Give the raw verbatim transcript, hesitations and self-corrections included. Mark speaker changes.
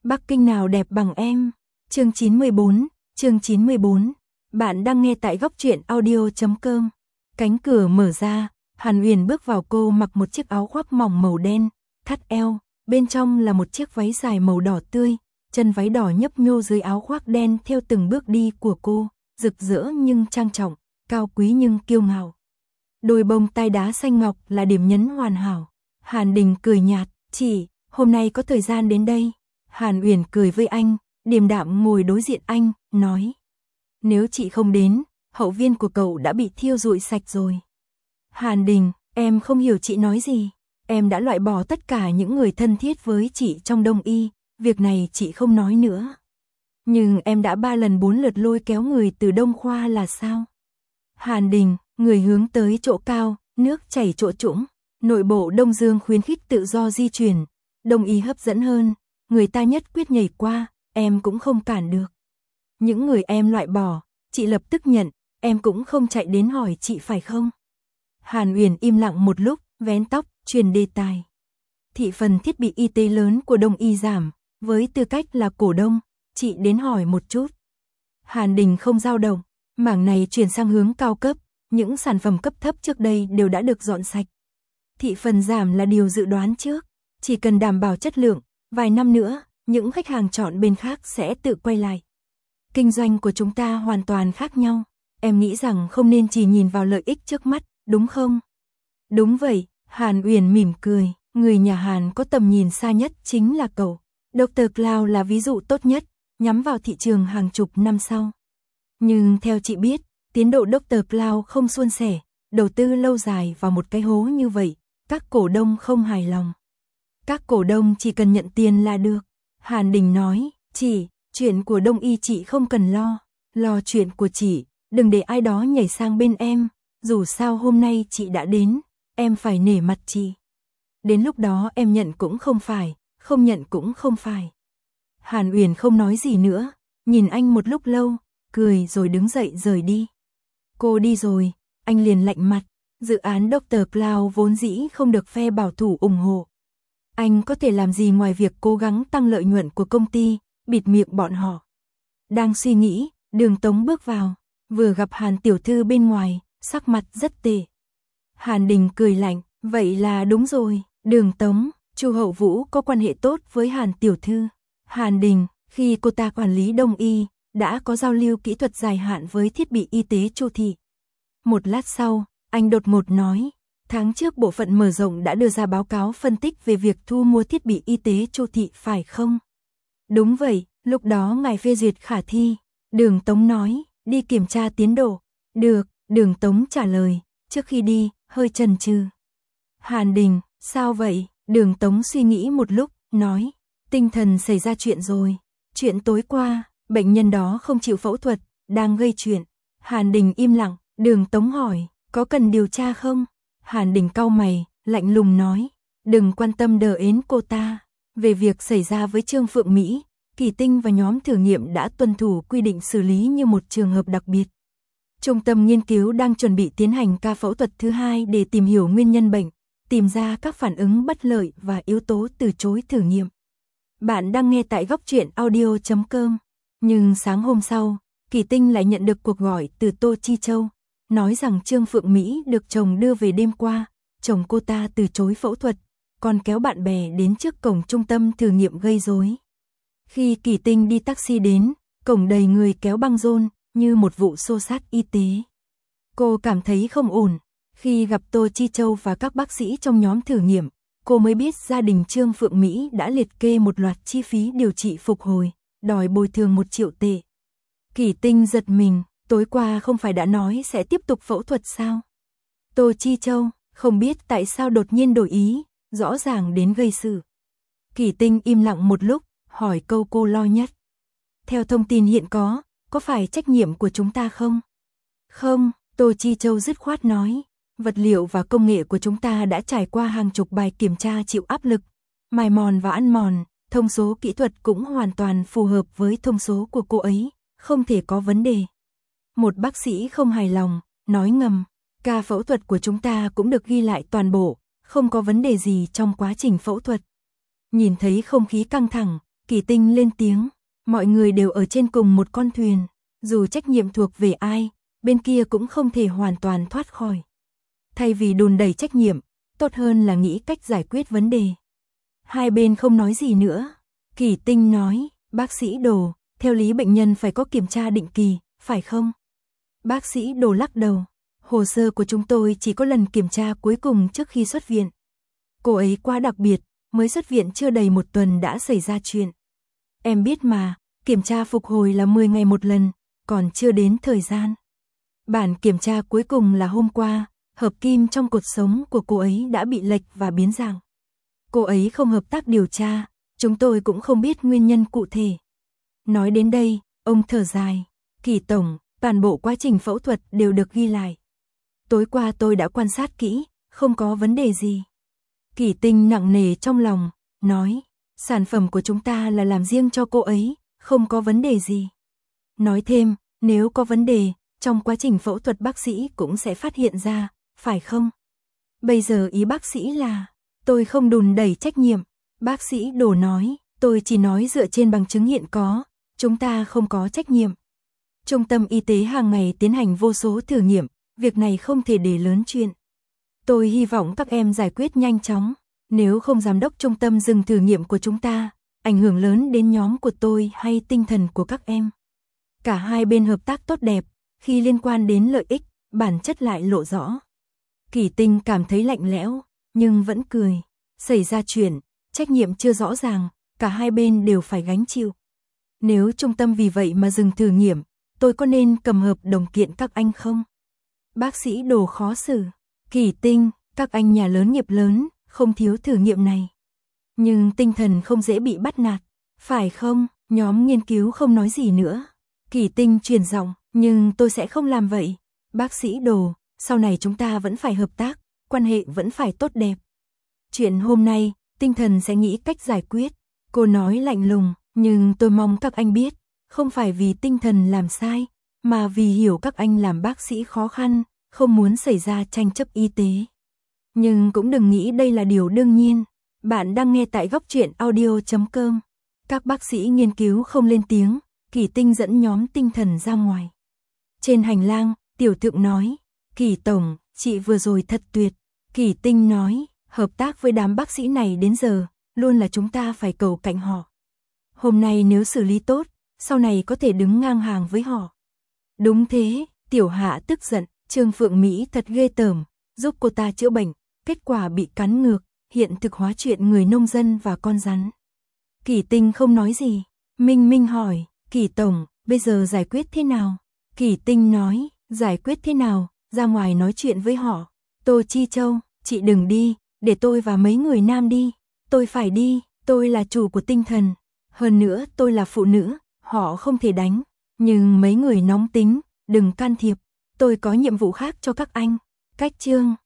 Speaker 1: Bắc Kinh nào đẹp bằng em. Chương chín mươi bốn, chương chín mươi bốn. Bạn đang nghe tại góc truyện audio chấm com. Cánh cửa mở ra, Hàn Uyển bước vào. Cô mặc một chiếc áo khoác mỏng màu đen, thắt eo, bên trong là một chiếc váy dài màu đỏ tươi, chân váy đỏ nhấp nhô dưới áo khoác đen theo từng bước đi của cô, rực rỡ nhưng trang trọng, cao quý nhưng kiêu ngạo. Đôi bông tai đá xanh ngọc là điểm nhấn hoàn hảo. Hàn Đình cười nhạt, "Chị, hôm nay có thời gian đến đây." Hàn Uyển cười với anh, điềm đạm ngồi đối diện anh, nói: "Nếu chị không đến, hậu viên của cậu đã bị thiêu rụi sạch rồi." Hàn Đình, em không hiểu chị nói gì. Em đã loại bỏ tất cả những người thân thiết với chị trong Đông Y, việc này chị không nói nữa. Nhưng em đã ba lần bốn lượt lôi kéo người từ Đông Khoa là sao? Hàn Đình, người hướng tới chỗ cao, nước chảy chỗ trũng. Nội bộ Đông Dương khuyến khích tự do di chuyển, Đông Y hấp dẫn hơn, người ta nhất quyết nhảy qua, em cũng không cản được. Những người em loại bỏ, chị lập tức nhận, em cũng không chạy đến hỏi chị phải không? Hàn Uyển im lặng một lúc, vén tóc, truyền đề tài. Thị phần thiết bị y tế lớn của Đông Y giảm, với tư cách là cổ đông, chị đến hỏi một chút. Hàn Đình không dao động, mảng này chuyển sang hướng cao cấp, những sản phẩm cấp thấp trước đây đều đã được dọn sạch. Thị phần giảm là điều dự đoán trước, chỉ cần đảm bảo chất lượng, vài năm nữa, những khách hàng chọn bên khác sẽ tự quay lại. Kinh doanh của chúng ta hoàn toàn khác nhau, em nghĩ rằng không nên chỉ nhìn vào lợi ích trước mắt, đúng không? Đúng vậy, Hàn Uyển mỉm cười, người nhà Hàn có tầm nhìn xa nhất chính là cậu. doctor Cloud là ví dụ tốt nhất, nhắm vào thị trường hàng chục năm sau. Nhưng theo chị biết, tiến độ doctor Cloud không suôn sẻ, đầu tư lâu dài vào một cái hố như vậy, các cổ đông không hài lòng. Các cổ đông chỉ cần nhận tiền là được. Hàn Đình nói, chị, chuyện của Đông Y chị không cần lo, lo chuyện của chị, đừng để ai đó nhảy sang bên em, dù sao hôm nay chị đã đến, em phải nể mặt chị. Đến lúc đó em nhận cũng không phải, không nhận cũng không phải. Hàn Uyển không nói gì nữa, nhìn anh một lúc lâu, cười rồi đứng dậy rời đi. Cô đi rồi, anh liền lạnh mặt, dự án doctor Cloud vốn dĩ không được phe bảo thủ ủng hộ. Anh có thể làm gì ngoài việc cố gắng tăng lợi nhuận của công ty, bịt miệng bọn họ. Đang suy nghĩ, Đường Tống bước vào, vừa gặp Hàn tiểu thư bên ngoài, sắc mặt rất tệ. Hàn Đình cười lạnh, vậy là đúng rồi, Đường Tống, Chu Hậu Vũ có quan hệ tốt với Hàn tiểu thư. Hàn Đình, khi cô ta quản lý Đông Y, đã có giao lưu kỹ thuật dài hạn với thiết bị y tế Chu thị. Một lát sau, anh đột ngột nói, tháng trước bộ phận mở rộng đã đưa ra báo cáo phân tích về việc thu mua thiết bị y tế Chu thị phải không? Đúng vậy, lúc đó ngài phê duyệt khả thi. Đường Tống nói, đi kiểm tra tiến độ. Được, Đường Tống trả lời, trước khi đi, hơi chần chừ. Hàn Đình, sao vậy? Đường Tống suy nghĩ một lúc, nói, tinh thần xảy ra chuyện rồi. Chuyện tối qua, bệnh nhân đó không chịu phẫu thuật, đang gây chuyện. Hàn Đình im lặng, Đường Tống hỏi, có cần điều tra không? Hàn Đình cau mày, lạnh lùng nói, đừng quan tâm đờ ến cô ta. Về việc xảy ra với Trương Phượng Mỹ, Kỳ Tinh và nhóm thử nghiệm đã tuân thủ quy định xử lý như một trường hợp đặc biệt. Trung tâm nghiên cứu đang chuẩn bị tiến hành ca phẫu thuật thứ hai để tìm hiểu nguyên nhân bệnh, tìm ra các phản ứng bất lợi và yếu tố từ chối thử nghiệm. Bạn đang nghe tại góc truyện audio chấm com. Nhưng sáng hôm sau, Kỳ Tinh lại nhận được cuộc gọi từ Tô Chi Châu, nói rằng Trương Phượng Mỹ được chồng đưa về đêm qua, chồng cô ta từ chối phẫu thuật, còn kéo bạn bè đến trước cổng trung tâm thử nghiệm gây rối. Khi Kỳ Tinh đi taxi đến, cổng đầy người kéo băng rôn, như một vụ xô xát y tế. Cô cảm thấy không ổn. Khi gặp Tô Chi Châu và các bác sĩ trong nhóm thử nghiệm, cô mới biết gia đình Trương Phượng Mỹ đã liệt kê một loạt chi phí điều trị phục hồi, đòi bồi thường một triệu tệ. Kỳ Tinh giật mình, tối qua không phải đã nói sẽ tiếp tục phẫu thuật sao? Tô Chi Châu, không biết tại sao đột nhiên đổi ý, rõ ràng đến gây sự. Kỳ Tinh im lặng một lúc, hỏi câu cô lo nhất. Theo thông tin hiện có, có phải trách nhiệm của chúng ta không? Không, Tô Chi Châu dứt khoát nói, vật liệu và công nghệ của chúng ta đã trải qua hàng chục bài kiểm tra chịu áp lực, mài mòn và ăn mòn, thông số kỹ thuật cũng hoàn toàn phù hợp với thông số của cô ấy, không thể có vấn đề. Một bác sĩ không hài lòng, nói ngầm, ca phẫu thuật của chúng ta cũng được ghi lại toàn bộ, không có vấn đề gì trong quá trình phẫu thuật. Nhìn thấy không khí căng thẳng, Kỳ Tinh lên tiếng, mọi người đều ở trên cùng một con thuyền, dù trách nhiệm thuộc về ai, bên kia cũng không thể hoàn toàn thoát khỏi. Thay vì đùn đẩy trách nhiệm, tốt hơn là nghĩ cách giải quyết vấn đề. Hai bên không nói gì nữa. Kỳ Tinh nói, bác sĩ Đồ, theo lý bệnh nhân phải có kiểm tra định kỳ, phải không? Bác sĩ Đồ lắc đầu, hồ sơ của chúng tôi chỉ có lần kiểm tra cuối cùng trước khi xuất viện. Cô ấy quá đặc biệt, mới xuất viện chưa đầy một tuần đã xảy ra chuyện. Em biết mà, kiểm tra phục hồi là mười ngày một lần, còn chưa đến thời gian. Bản kiểm tra cuối cùng là hôm qua, hợp kim trong cột sống của cô ấy đã bị lệch và biến dạng. Cô ấy không hợp tác điều tra, chúng tôi cũng không biết nguyên nhân cụ thể. Nói đến đây, ông thở dài, Kỳ tổng, toàn bộ quá trình phẫu thuật đều được ghi lại. Tối qua tôi đã quan sát kỹ, không có vấn đề gì. Kỳ Tinh nặng nề trong lòng, nói, sản phẩm của chúng ta là làm riêng cho cô ấy, không có vấn đề gì. Nói thêm, nếu có vấn đề, trong quá trình phẫu thuật bác sĩ cũng sẽ phát hiện ra, phải không? Bây giờ ý bác sĩ là, tôi không đùn đẩy trách nhiệm. Bác sĩ Đồ nói, tôi chỉ nói dựa trên bằng chứng hiện có, chúng ta không có trách nhiệm. Trung tâm y tế hàng ngày tiến hành vô số thử nghiệm, việc này không thể để lớn chuyện. Tôi hy vọng các em giải quyết nhanh chóng, nếu không giám đốc trung tâm dừng thử nghiệm của chúng ta, ảnh hưởng lớn đến nhóm của tôi hay tinh thần của các em. Cả hai bên hợp tác tốt đẹp, khi liên quan đến lợi ích, bản chất lại lộ rõ. Kỳ Tinh cảm thấy lạnh lẽo, nhưng vẫn cười. Xảy ra chuyện, trách nhiệm chưa rõ ràng, cả hai bên đều phải gánh chịu. Nếu trung tâm vì vậy mà dừng thử nghiệm, tôi có nên cầm hợp đồng kiện các anh không? Bác sĩ Đồ khó xử. Kỳ Tinh, các anh nhà lớn nghiệp lớn, không thiếu thử nghiệm này. Nhưng tinh thần không dễ bị bắt nạt, phải không? Nhóm nghiên cứu không nói gì nữa. Kỳ Tinh truyền giọng, nhưng tôi sẽ không làm vậy. Bác sĩ Đồ, sau này chúng ta vẫn phải hợp tác, quan hệ vẫn phải tốt đẹp. Chuyện hôm nay, tinh thần sẽ nghĩ cách giải quyết. Cô nói lạnh lùng, nhưng tôi mong các anh biết, không phải vì tinh thần làm sai, mà vì hiểu các anh làm bác sĩ khó khăn, không muốn xảy ra tranh chấp y tế. Nhưng cũng đừng nghĩ đây là điều đương nhiên. Bạn đang nghe tại góc truyện audio chấm com. Các bác sĩ nghiên cứu không lên tiếng, Kỳ Tinh dẫn nhóm tinh thần ra ngoài. Trên hành lang, Tiểu Thượng nói, Kỳ tổng, chị vừa rồi thật tuyệt. Kỳ Tinh nói, hợp tác với đám bác sĩ này đến giờ, luôn là chúng ta phải cầu cạnh họ. Hôm nay nếu xử lý tốt, sau này có thể đứng ngang hàng với họ. Đúng thế, Tiểu Hạ tức giận, Trương Phượng Mỹ thật ghê tởm, giúp cô ta chữa bệnh, kết quả bị cắn ngược, hiện thực hóa chuyện người nông dân và con rắn. Kỳ Tinh không nói gì, Minh Minh hỏi, Kỳ tổng, bây giờ giải quyết thế nào? Kỳ Tinh nói, giải quyết thế nào, ra ngoài nói chuyện với họ. Tô Chi Châu, chị đừng đi, để tôi và mấy người nam đi. Tôi phải đi, tôi là chủ của tinh thần. Hơn nữa tôi là phụ nữ, họ không thể đánh. Nhưng mấy người nóng tính, đừng can thiệp. Tôi có nhiệm vụ khác cho các anh. Cách chương